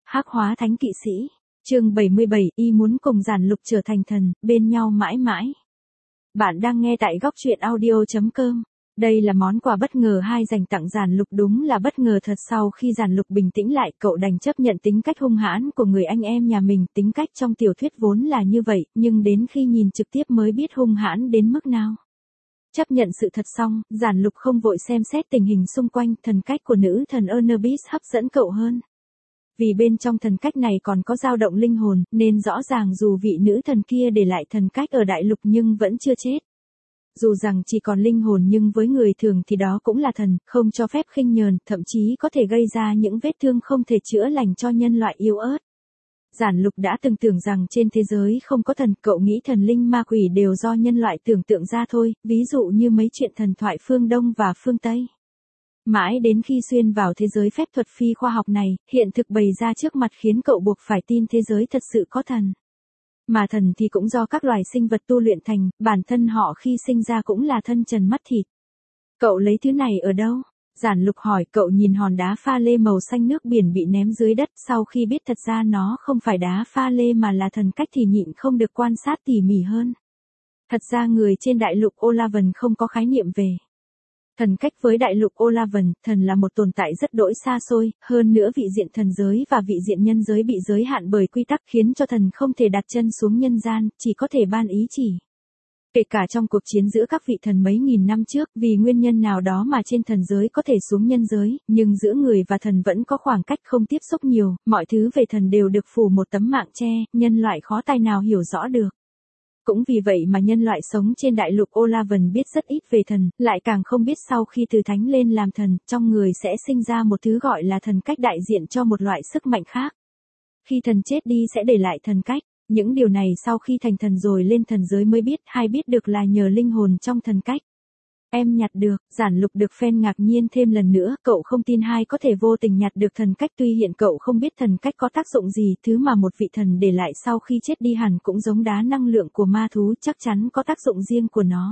Hắc hóa thánh kỵ sĩ, chương 77, y muốn cùng Giản Lục trở thành thần, bên nhau mãi mãi. Bạn đang nghe tại góc truyện audio.com. Đây là món quà bất ngờ hai dành tặng Giản Lục, đúng là bất ngờ thật. Sau khi Giản Lục bình tĩnh lại, cậu đành chấp nhận tính cách hung hãn của người anh em nhà mình. Tính cách trong tiểu thuyết vốn là như vậy, nhưng đến khi nhìn trực tiếp mới biết hung hãn đến mức nào. Chấp nhận sự thật xong, Giản Lục không vội xem xét tình hình xung quanh. Thần cách của nữ thần Ernebis hấp dẫn cậu hơn. Vì bên trong thần cách này còn có dao động linh hồn, nên rõ ràng dù vị nữ thần kia để lại thần cách ở đại lục nhưng vẫn chưa chết. Dù rằng chỉ còn linh hồn nhưng với người thường thì đó cũng là thần, không cho phép khinh nhờn, thậm chí có thể gây ra những vết thương không thể chữa lành cho nhân loại yếu ớt. Giản Lục đã từng tưởng rằng trên thế giới không có thần, cậu nghĩ thần linh ma quỷ đều do nhân loại tưởng tượng ra thôi, ví dụ như mấy chuyện thần thoại phương Đông và phương Tây. Mãi đến khi xuyên vào thế giới phép thuật phi khoa học này, hiện thực bày ra trước mặt khiến cậu buộc phải tin thế giới thật sự có thần. Mà thần thì cũng do các loài sinh vật tu luyện thành, bản thân họ khi sinh ra cũng là thân trần mắt thịt. Cậu lấy thứ này ở đâu? Giản Lục hỏi. Cậu nhìn hòn đá pha lê màu xanh nước biển bị ném dưới đất, sau khi biết thật ra nó không phải đá pha lê mà là thần cách thì nhịn không được quan sát tỉ mỉ hơn. Thật ra người trên đại lục Olavan không có khái niệm về thần cách với đại lục Olavan. Thần là một tồn tại rất đỗi xa xôi, hơn nữa vị diện thần giới và vị diện nhân giới bị giới hạn bởi quy tắc khiến cho thần không thể đặt chân xuống nhân gian, chỉ có thể ban ý chỉ. Kể cả trong cuộc chiến giữa các vị thần mấy nghìn năm trước, vì nguyên nhân nào đó mà trên thần giới có thể xuống nhân giới, nhưng giữa người và thần vẫn có khoảng cách không tiếp xúc nhiều, mọi thứ về thần đều được phủ một tấm mạng che, nhân loại khó tài nào hiểu rõ được. Cũng vì vậy mà nhân loại sống trên đại lục Olavan biết rất ít về thần, lại càng không biết sau khi từ thánh lên làm thần, trong người sẽ sinh ra một thứ gọi là thần cách đại diện cho một loại sức mạnh khác. Khi thần chết đi sẽ để lại thần cách. Những điều này sau khi thành thần rồi lên thần giới mới biết, hay biết được là nhờ linh hồn trong thần cách. Em nhặt được. Giản Lục được fan ngạc nhiên thêm lần nữa, cậu không tin hai có thể vô tình nhặt được thần cách. Tuy hiện cậu không biết thần cách có tác dụng gì, thứ mà một vị thần để lại sau khi chết đi hẳn cũng giống đá năng lượng của ma thú, chắc chắn có tác dụng riêng của nó.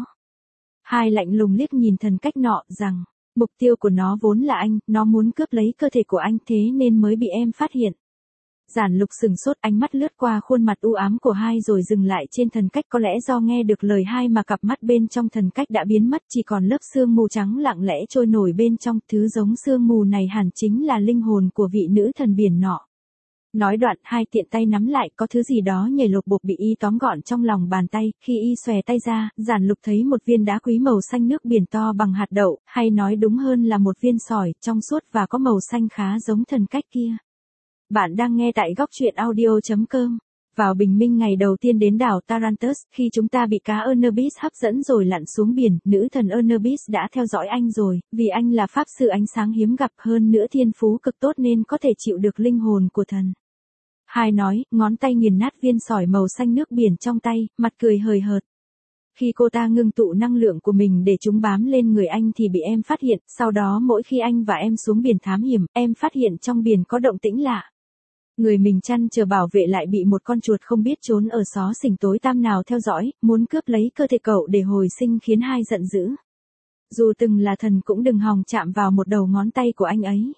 Hai lạnh lùng liếc nhìn thần cách nọ, rằng, mục tiêu của nó vốn là anh, nó muốn cướp lấy cơ thể của anh, thế nên mới bị em phát hiện. Giản Lục sừng sốt, ánh mắt lướt qua khuôn mặt u ám của hai rồi dừng lại trên thần cách. Có lẽ do nghe được lời hai mà cặp mắt bên trong thần cách đã biến mất, chỉ còn lớp sương mù trắng lặng lẽ trôi nổi bên trong. Thứ giống sương mù này hẳn chính là linh hồn của vị nữ thần biển nọ. Nói đoạn, hai tiện tay nắm lại, có thứ gì đó nhảy lột bột bị y tóm gọn trong lòng bàn tay. Khi y xòe tay ra, Giản Lục thấy một viên đá quý màu xanh nước biển to bằng hạt đậu, hay nói đúng hơn là một viên sỏi, trong suốt và có màu xanh khá giống thần cách kia. Bạn đang nghe tại góc truyện audio.com. Vào bình minh ngày đầu tiên đến đảo Tarantus, khi chúng ta bị cá Ernebis hấp dẫn rồi lặn xuống biển, nữ thần Ernebis đã theo dõi anh rồi, vì anh là pháp sư ánh sáng hiếm gặp, hơn nữa thiên phú cực tốt nên có thể chịu được linh hồn của thần. Hai nói, ngón tay nghiền nát viên sỏi màu xanh nước biển trong tay, mặt cười hời hợt. Khi cô ta ngưng tụ năng lượng của mình để chúng bám lên người anh thì bị em phát hiện, sau đó mỗi khi anh và em xuống biển thám hiểm, em phát hiện trong biển có động tĩnh lạ. Người mình chăn chờ bảo vệ lại bị một con chuột không biết trốn ở xó xỉnh tối tăm nào theo dõi, muốn cướp lấy cơ thể cậu để hồi sinh, khiến hai giận dữ. Dù từng là thần cũng đừng hòng chạm vào một đầu ngón tay của anh ấy.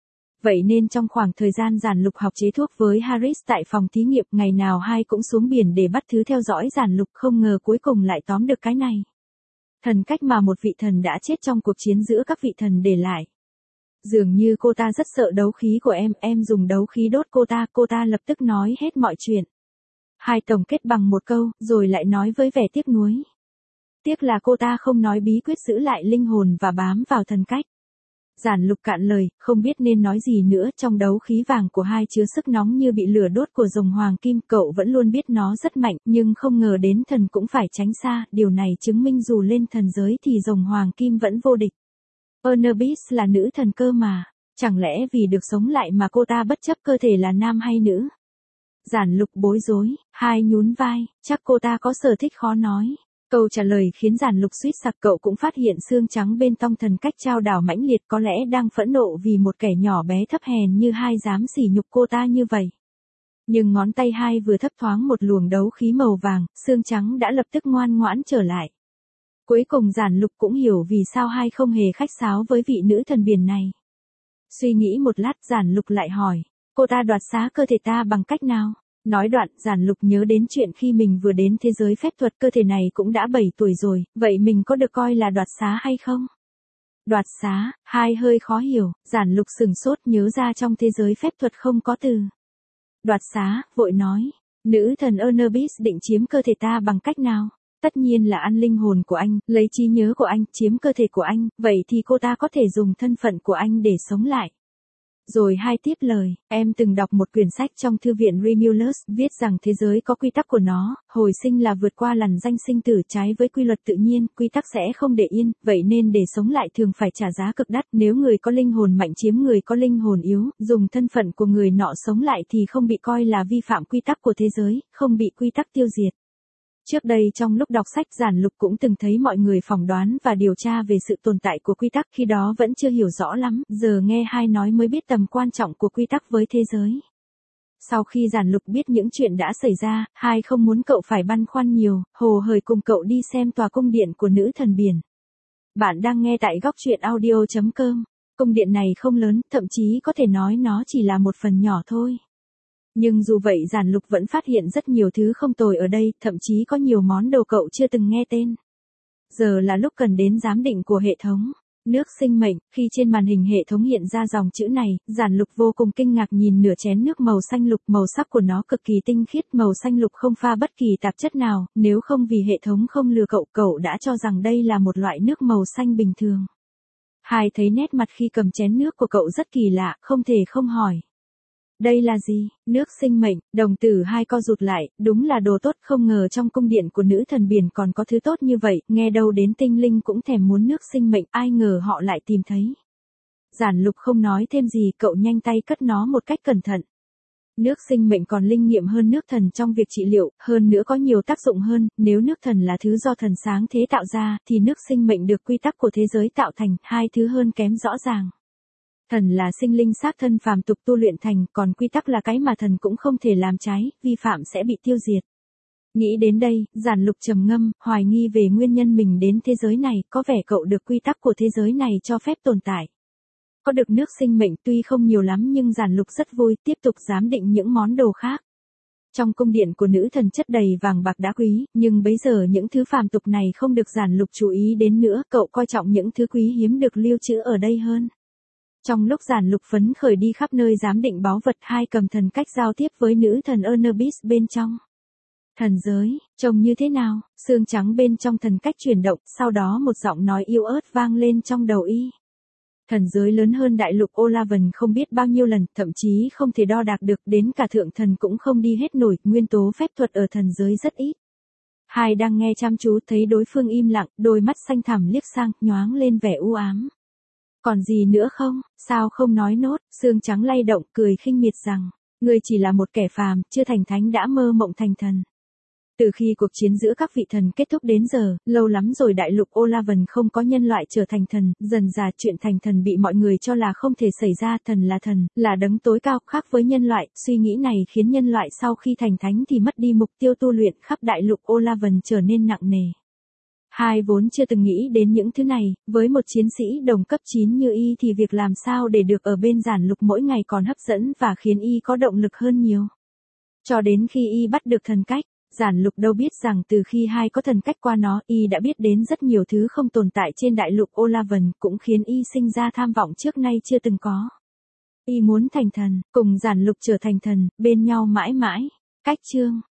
Vậy nên trong khoảng thời gian Giản Lục học chế thuốc với Harris tại phòng thí nghiệm, ngày nào hai cũng xuống biển để bắt thứ theo dõi Giản Lục, không ngờ cuối cùng lại tóm được cái này. Thần cách mà một vị thần đã chết trong cuộc chiến giữa các vị thần để lại. Dường như cô ta rất sợ đấu khí của em dùng đấu khí đốt cô ta lập tức nói hết mọi chuyện. Hai tổng kết bằng một câu, rồi lại nói với vẻ tiếc nuối. Tiếc là cô ta không nói bí quyết giữ lại linh hồn và bám vào thần cách. Giản Lục cạn lời, không biết nên nói gì nữa. Trong đấu khí vàng của hai chứa sức nóng như bị lửa đốt của rồng hoàng kim, cậu vẫn luôn biết nó rất mạnh, nhưng không ngờ đến thần cũng phải tránh xa. Điều này chứng minh dù lên thần giới thì rồng hoàng kim vẫn vô địch. Ernebis là nữ thần cơ mà, chẳng lẽ vì được sống lại mà cô ta bất chấp cơ thể là nam hay nữ? Giản Lục bối rối, hai nhún vai, chắc cô ta có sở thích khó nói. Câu trả lời khiến Giản Lục suýt sặc. Cậu cũng phát hiện xương trắng bên trong thần cách trao đảo mãnh liệt, có lẽ đang phẫn nộ vì một kẻ nhỏ bé thấp hèn như hai dám sỉ nhục cô ta như vậy. Nhưng ngón tay hai vừa thấp thoáng một luồng đấu khí màu vàng, xương trắng đã lập tức ngoan ngoãn trở lại. Cuối cùng Giản Lục cũng hiểu vì sao hai không hề khách sáo với vị nữ thần biển này. Suy nghĩ một lát, Giản Lục lại hỏi, Cô ta đoạt xá cơ thể ta bằng cách nào? Nói đoạn, Giản Lục nhớ đến chuyện khi mình vừa đến thế giới phép thuật cơ thể này cũng đã 7 tuổi rồi, vậy mình có được coi là đoạt xá hay không? Đoạt xá, hai hơi khó hiểu, Giản Lục sừng sốt nhớ ra trong thế giới phép thuật không có từ. Đoạt xá, vội nói, nữ thần Anubis định chiếm cơ thể ta bằng cách nào? Tất nhiên là ăn linh hồn của anh, lấy trí nhớ của anh, chiếm cơ thể của anh, vậy thì cô ta có thể dùng thân phận của anh để sống lại. Rồi hai tiếp lời, em từng đọc một quyển sách trong thư viện Remulus, viết rằng thế giới có quy tắc của nó, hồi sinh là vượt qua lằn ranh sinh tử trái với quy luật tự nhiên, quy tắc sẽ không để yên, vậy nên để sống lại thường phải trả giá cực đắt, nếu người có linh hồn mạnh chiếm người có linh hồn yếu, dùng thân phận của người nọ sống lại thì không bị coi là vi phạm quy tắc của thế giới, không bị quy tắc tiêu diệt. Trước đây trong lúc đọc sách Giản Lục cũng từng thấy mọi người phỏng đoán và điều tra về sự tồn tại của quy tắc khi đó vẫn chưa hiểu rõ lắm, giờ nghe hai nói mới biết tầm quan trọng của quy tắc với thế giới. Sau khi Giản Lục biết những chuyện đã xảy ra, hai không muốn cậu phải băn khoăn nhiều, hồ hởi cùng cậu đi xem tòa cung điện của nữ thần biển. Bạn đang nghe tại góc truyện audio.com. Cung điện này không lớn, thậm chí có thể nói nó chỉ là một phần nhỏ thôi. Nhưng dù vậy Giản Lục vẫn phát hiện rất nhiều thứ không tồi ở đây, thậm chí có nhiều món đồ cậu chưa từng nghe tên. Giờ là lúc cần đến giám định của hệ thống. Nước sinh mệnh, khi trên màn hình hệ thống hiện ra dòng chữ này, Giản Lục vô cùng kinh ngạc nhìn nửa chén nước màu xanh lục, màu sắc của nó cực kỳ tinh khiết, màu xanh lục không pha bất kỳ tạp chất nào, nếu không vì hệ thống không lừa cậu, cậu đã cho rằng đây là một loại nước màu xanh bình thường. Hai thấy nét mặt khi cầm chén nước của cậu rất kỳ lạ, không thể không hỏi. Đây là gì? Nước sinh mệnh, đồng tử hai co rụt lại, đúng là đồ tốt, không ngờ trong cung điện của nữ thần biển còn có thứ tốt như vậy, nghe đâu đến tinh linh cũng thèm muốn nước sinh mệnh, ai ngờ họ lại tìm thấy. Giản Lục không nói thêm gì, cậu nhanh tay cất nó một cách cẩn thận. Nước sinh mệnh còn linh nghiệm hơn nước thần trong việc trị liệu, hơn nữa có nhiều tác dụng hơn, nếu nước thần là thứ do thần sáng thế tạo ra, thì nước sinh mệnh được quy tắc của thế giới tạo thành, hai thứ hơn kém rõ ràng. Thần là sinh linh xác thân phàm tục tu luyện thành, còn quy tắc là cái mà thần cũng không thể làm trái, vi phạm sẽ bị tiêu diệt. Nghĩ đến đây, Giản Lục trầm ngâm, hoài nghi về nguyên nhân mình đến thế giới này, có vẻ cậu được quy tắc của thế giới này cho phép tồn tại. Có được nước sinh mệnh tuy không nhiều lắm nhưng Giản Lục rất vui, tiếp tục giám định những món đồ khác. Trong cung điện của nữ thần chất đầy vàng bạc đá quý, nhưng bấy giờ những thứ phàm tục này không được Giản Lục chú ý đến nữa, cậu coi trọng những thứ quý hiếm được lưu trữ ở đây hơn. Trong lúc Giản Lục phấn khởi đi khắp nơi giám định báu vật, hai cầm thần cách giao tiếp với nữ thần Anubis bên trong. Thần giới, trông như thế nào? Xương trắng bên trong thần cách chuyển động, sau đó một giọng nói yếu ớt vang lên trong đầu y. Thần giới lớn hơn đại lục Olavan không biết bao nhiêu lần, thậm chí không thể đo đạc được, đến cả thượng thần cũng không đi hết nổi, nguyên tố phép thuật ở thần giới rất ít. Hai đang nghe chăm chú thấy đối phương im lặng, đôi mắt xanh thẳm liếc sang, nhoáng lên vẻ u ám. Còn gì nữa không, sao không nói nốt, xương trắng lay động, cười khinh miệt rằng, ngươi chỉ là một kẻ phàm, chưa thành thánh đã mơ mộng thành thần. Từ khi cuộc chiến giữa các vị thần kết thúc đến giờ, lâu lắm rồi đại lục Olavan không có nhân loại trở thành thần, dần dà chuyện thành thần bị mọi người cho là không thể xảy ra, thần, là đấng tối cao, khác với nhân loại, suy nghĩ này khiến nhân loại sau khi thành thánh thì mất đi mục tiêu tu luyện, khắp đại lục Olavan trở nên nặng nề. Hai vốn chưa từng nghĩ đến những thứ này, với một chiến sĩ đồng cấp 9 như y thì việc làm sao để được ở bên Giản Lục mỗi ngày còn hấp dẫn và khiến y có động lực hơn nhiều. Cho đến khi y bắt được thần cách, Giản Lục đâu biết rằng từ khi hai có thần cách qua nó, y đã biết đến rất nhiều thứ không tồn tại trên đại lục Olavan, cũng khiến y sinh ra tham vọng trước nay chưa từng có. Y muốn thành thần, cùng Giản Lục trở thành thần, bên nhau mãi mãi. Cách chương